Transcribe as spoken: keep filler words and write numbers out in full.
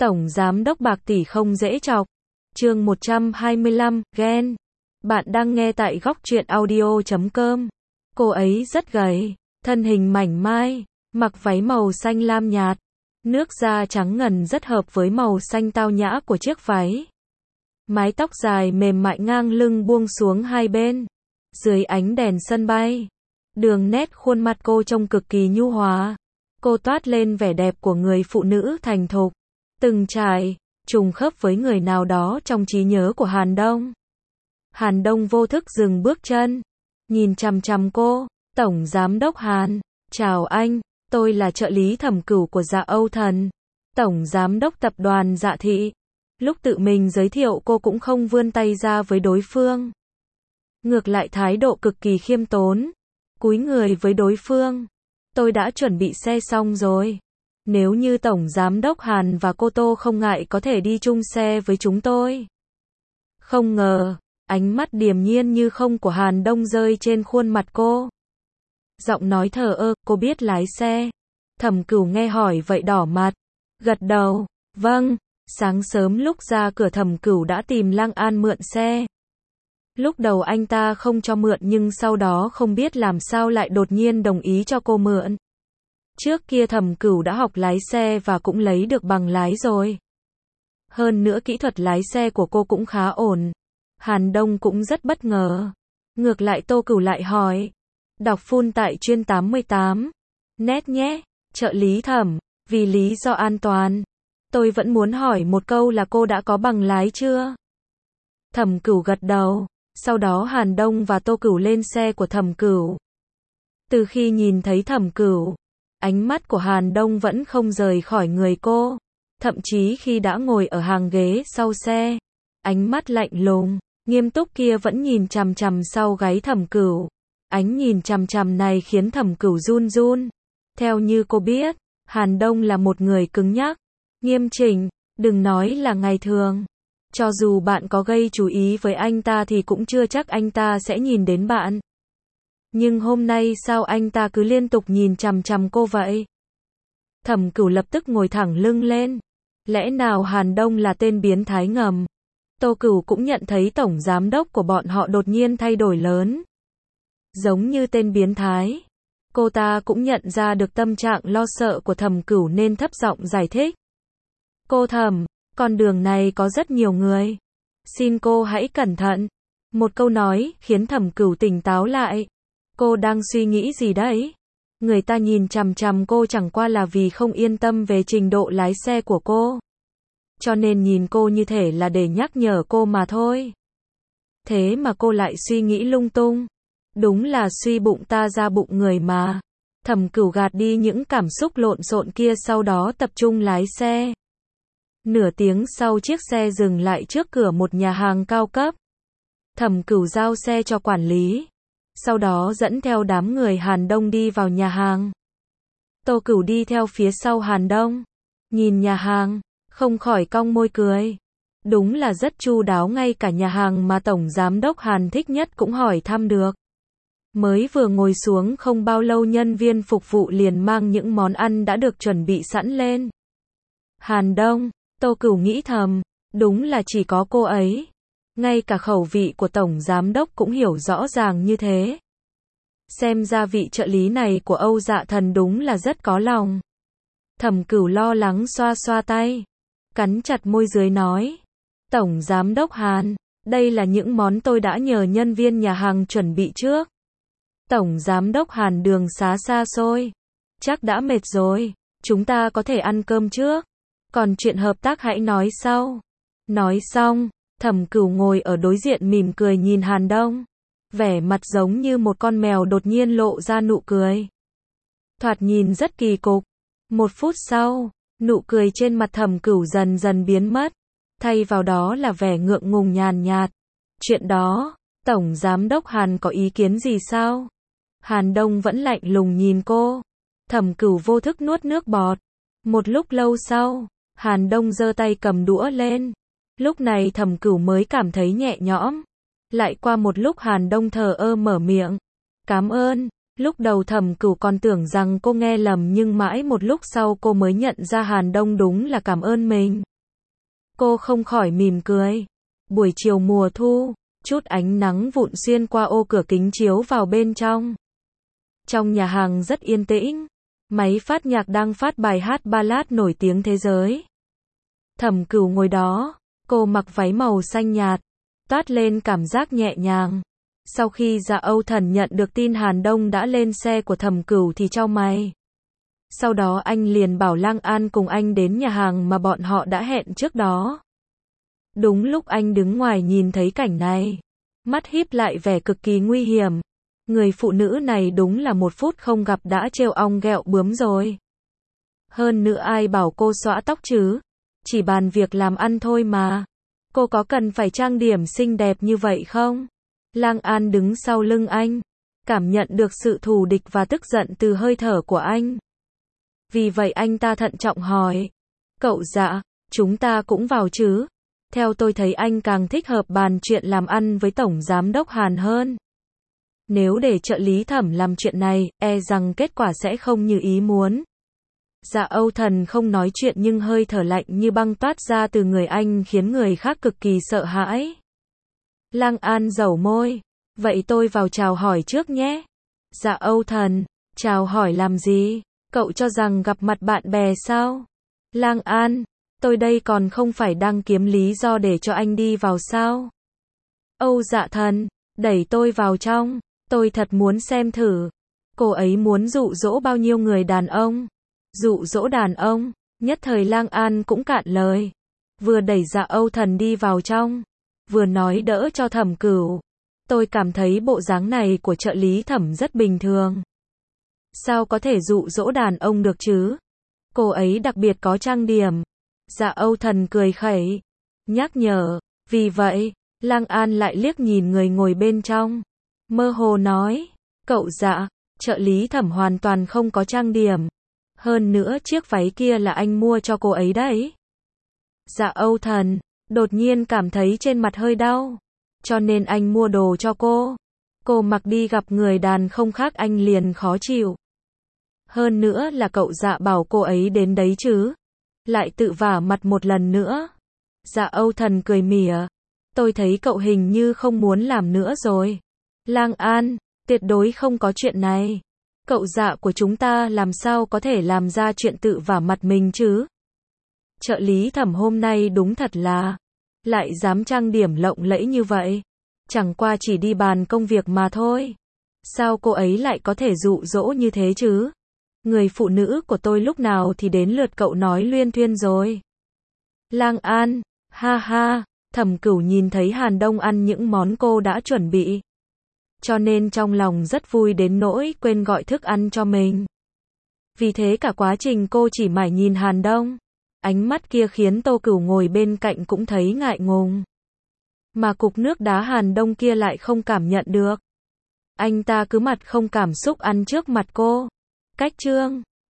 Tổng giám đốc bạc tỷ không dễ chọc. Chương một trăm hai mươi lăm, ghen. Bạn đang nghe tại góc truyện audio chấm com. Cô ấy rất gầy, thân hình mảnh mai, mặc váy màu xanh lam nhạt. Nước da trắng ngần rất hợp với màu xanh tao nhã của chiếc váy. Mái tóc dài mềm mại ngang lưng buông xuống hai bên. Dưới ánh đèn sân bay, đường nét khuôn mặt cô trông cực kỳ nhu hòa. Cô toát lên vẻ đẹp của người phụ nữ thành thục, từng trải, trùng khớp với người nào đó trong trí nhớ của Hàn Đông. Hàn Đông vô thức dừng bước chân, nhìn chằm chằm cô. Tổng giám đốc Hàn, chào anh, tôi là trợ lý thẩm cửu của Dạ Âu Thần, tổng giám đốc tập đoàn Dạ Thị. Lúc tự mình giới thiệu cô cũng không vươn tay ra với đối phương. Ngược lại thái độ cực kỳ khiêm tốn, cúi người với đối phương. Tôi đã chuẩn bị xe xong rồi. Nếu như tổng giám đốc Hàn và cô Tô không ngại có thể đi chung xe với chúng tôi. Không ngờ, ánh mắt điềm nhiên như không của Hàn Đông rơi trên khuôn mặt cô. Giọng nói thờ ơ, cô biết lái xe. Thẩm Cửu nghe hỏi vậy đỏ mặt, gật đầu, vâng. Sáng sớm lúc ra cửa Thẩm Cửu đã tìm Lang An mượn xe. Lúc đầu anh ta không cho mượn nhưng sau đó không biết làm sao lại đột nhiên đồng ý cho cô mượn. Trước kia Thẩm Cửu đã học lái xe và cũng lấy được bằng lái rồi. Hơn nữa kỹ thuật lái xe của cô cũng khá ổn. Hàn Đông cũng rất bất ngờ. Ngược lại Tô Cửu lại hỏi. Đọc full tại chuyên tám mươi tám. Nét nhé, trợ lý Thẩm, vì lý do an toàn. Tôi vẫn muốn hỏi một câu là cô đã có bằng lái chưa? Thẩm Cửu gật đầu. Sau đó Hàn Đông và Tô Cửu lên xe của Thẩm Cửu. Từ khi nhìn thấy Thẩm Cửu, ánh mắt của Hàn Đông vẫn không rời khỏi người cô. Thậm chí khi đã ngồi ở hàng ghế sau xe, ánh mắt lạnh lùng, nghiêm túc kia vẫn nhìn chằm chằm sau gáy Thẩm Cửu. Ánh nhìn chằm chằm này khiến Thẩm Cửu run run. Theo như cô biết, Hàn Đông là một người cứng nhắc, nghiêm chỉnh, đừng nói là ngày thường. Cho dù bạn có gây chú ý với anh ta thì cũng chưa chắc anh ta sẽ nhìn đến bạn. Nhưng hôm nay sao anh ta cứ liên tục nhìn chằm chằm cô vậy? Thẩm Cửu lập tức ngồi thẳng lưng lên. Lẽ nào Hàn Đông là tên biến thái ngầm? Tô Cửu cũng nhận thấy tổng giám đốc của bọn họ đột nhiên thay đổi lớn. Giống như tên biến thái. Cô ta cũng nhận ra được tâm trạng lo sợ của Thẩm Cửu nên thấp giọng giải thích. Cô Thẩm, con đường này có rất nhiều người. Xin cô hãy cẩn thận. Một câu nói khiến Thẩm Cửu tỉnh táo lại. Cô đang suy nghĩ gì đấy? Người ta nhìn chằm chằm cô chẳng qua là vì không yên tâm về trình độ lái xe của cô. Cho nên nhìn cô như thể là để nhắc nhở cô mà thôi. Thế mà cô lại suy nghĩ lung tung. Đúng là suy bụng ta ra bụng người mà. Thẩm Cửu gạt đi những cảm xúc lộn xộn kia sau đó tập trung lái xe. Nửa tiếng sau chiếc xe dừng lại trước cửa một nhà hàng cao cấp. Thẩm Cửu giao xe cho quản lý. Sau đó dẫn theo đám người Hàn Đông đi vào nhà hàng. Tô Cửu đi theo phía sau Hàn Đông. Nhìn nhà hàng, không khỏi cong môi cười. Đúng là rất chu đáo, ngay cả nhà hàng mà tổng giám đốc Hàn thích nhất cũng hỏi thăm được. Mới vừa ngồi xuống không bao lâu nhân viên phục vụ liền mang những món ăn đã được chuẩn bị sẵn lên. Hàn Đông, Tô Cửu nghĩ thầm, đúng là chỉ có cô ấy. Ngay cả khẩu vị của tổng giám đốc cũng hiểu rõ ràng như thế. Xem ra vị trợ lý này của Âu Dạ Thần đúng là rất có lòng. Thẩm Cửu lo lắng xoa xoa tay, cắn chặt môi dưới nói. Tổng giám đốc Hàn, đây là những món tôi đã nhờ nhân viên nhà hàng chuẩn bị trước. Tổng giám đốc Hàn đường xá xa xôi. Chắc đã mệt rồi, chúng ta có thể ăn cơm trước. Còn chuyện hợp tác hãy nói sau. Nói xong, Thẩm Cửu ngồi ở đối diện mỉm cười nhìn Hàn Đông. Vẻ mặt giống như một con mèo đột nhiên lộ ra nụ cười. Thoạt nhìn rất kỳ cục. Một phút sau, nụ cười trên mặt Thẩm Cửu dần dần biến mất. Thay vào đó là vẻ ngượng ngùng nhàn nhạt. Chuyện đó, Tổng Giám đốc Hàn có ý kiến gì sao? Hàn Đông vẫn lạnh lùng nhìn cô. Thẩm Cửu vô thức nuốt nước bọt. Một lúc lâu sau, Hàn Đông giơ tay cầm đũa lên. Lúc này Thẩm Cửu mới cảm thấy nhẹ nhõm. Lại qua một lúc Hàn Đông thờ ơ mở miệng. Cảm ơn. Lúc đầu Thẩm Cửu còn tưởng rằng cô nghe lầm nhưng mãi một lúc sau cô mới nhận ra Hàn Đông đúng là cảm ơn mình. Cô không khỏi mỉm cười. Buổi chiều mùa thu, chút ánh nắng vụn xuyên qua ô cửa kính chiếu vào bên trong. Trong nhà hàng rất yên tĩnh, máy phát nhạc đang phát bài hát ballad nổi tiếng thế giới. Thẩm Cửu ngồi đó, cô mặc váy màu xanh nhạt, toát lên cảm giác nhẹ nhàng. Sau khi Dạ Âu Thần nhận được tin Hàn Đông đã lên xe của Thẩm Cửu thì chau mày. Sau đó anh liền bảo Lang An cùng anh đến nhà hàng mà bọn họ đã hẹn trước đó. Đúng lúc anh đứng ngoài nhìn thấy cảnh này, mắt híp lại vẻ cực kỳ nguy hiểm. Người phụ nữ này đúng là một phút không gặp đã trêu ong ghẹo bướm rồi. Hơn nữa ai bảo cô xõa tóc chứ? Chỉ bàn việc làm ăn thôi mà. Cô có cần phải trang điểm xinh đẹp như vậy không? Lang An đứng sau lưng anh, cảm nhận được sự thù địch và tức giận từ hơi thở của anh. Vì vậy anh ta thận trọng hỏi. Cậu Dạ, chúng ta cũng vào chứ? Theo tôi thấy anh càng thích hợp bàn chuyện làm ăn với Tổng Giám đốc Hàn hơn. Nếu để trợ lý Thẩm làm chuyện này, e rằng kết quả sẽ không như ý muốn. Dạ Âu Thần không nói chuyện nhưng hơi thở lạnh như băng toát ra từ người anh khiến người khác cực kỳ sợ hãi. Lang An dẩu môi. Vậy tôi vào chào hỏi trước nhé. Dạ Âu Thần, chào hỏi làm gì? Cậu cho rằng gặp mặt bạn bè sao? Lang An, tôi đây còn không phải đang kiếm lý do để cho anh đi vào sao? Âu Dạ Thần, đẩy tôi vào trong. Tôi thật muốn xem thử. Cô ấy muốn dụ dỗ bao nhiêu người đàn ông? Dụ dỗ đàn ông? Nhất thời Lang An cũng cạn lời. Vừa đẩy Dạ Âu Thần đi vào trong, vừa nói đỡ cho Thẩm Cửu. Tôi cảm thấy bộ dáng này của trợ lý Thẩm rất bình thường. Sao có thể dụ dỗ đàn ông được chứ? Cô ấy đặc biệt có trang điểm. Dạ Âu Thần cười khẩy, nhắc nhở. Vì vậy, Lang An lại liếc nhìn người ngồi bên trong. Mơ hồ nói. Cậu Dạ, trợ lý Thẩm hoàn toàn không có trang điểm. Hơn nữa chiếc váy kia là anh mua cho cô ấy đấy. Dạ Âu Thần đột nhiên cảm thấy trên mặt hơi đau. Cho nên anh mua đồ cho cô. Cô mặc đi gặp người đàn không khác anh liền khó chịu. Hơn nữa là cậu Dạ bảo cô ấy đến đấy chứ. Lại tự vả mặt một lần nữa. Dạ Âu Thần cười mỉa. Tôi thấy cậu hình như không muốn làm nữa rồi. Lang An, tuyệt đối không có chuyện này. Cậu Dạ của chúng ta làm sao có thể làm ra chuyện tự vả mặt mình chứ? Trợ lý Thẩm hôm nay đúng thật là, lại dám trang điểm lộng lẫy như vậy. Chẳng qua chỉ đi bàn công việc mà thôi. Sao cô ấy lại có thể dụ dỗ như thế chứ? Người phụ nữ của tôi lúc nào thì đến lượt cậu nói luyên thuyên rồi. Lang An, ha ha, Thẩm Cửu nhìn thấy Hàn Đông ăn những món cô đã chuẩn bị. Cho nên trong lòng rất vui đến nỗi quên gọi thức ăn cho mình. Vì thế cả quá trình cô chỉ mải nhìn Hàn Đông. Ánh mắt kia khiến Tô Cửu ngồi bên cạnh cũng thấy ngại ngùng. Mà cục nước đá Hàn Đông kia lại không cảm nhận được. Anh ta cứ mặt không cảm xúc ăn trước mặt cô. Cách trương.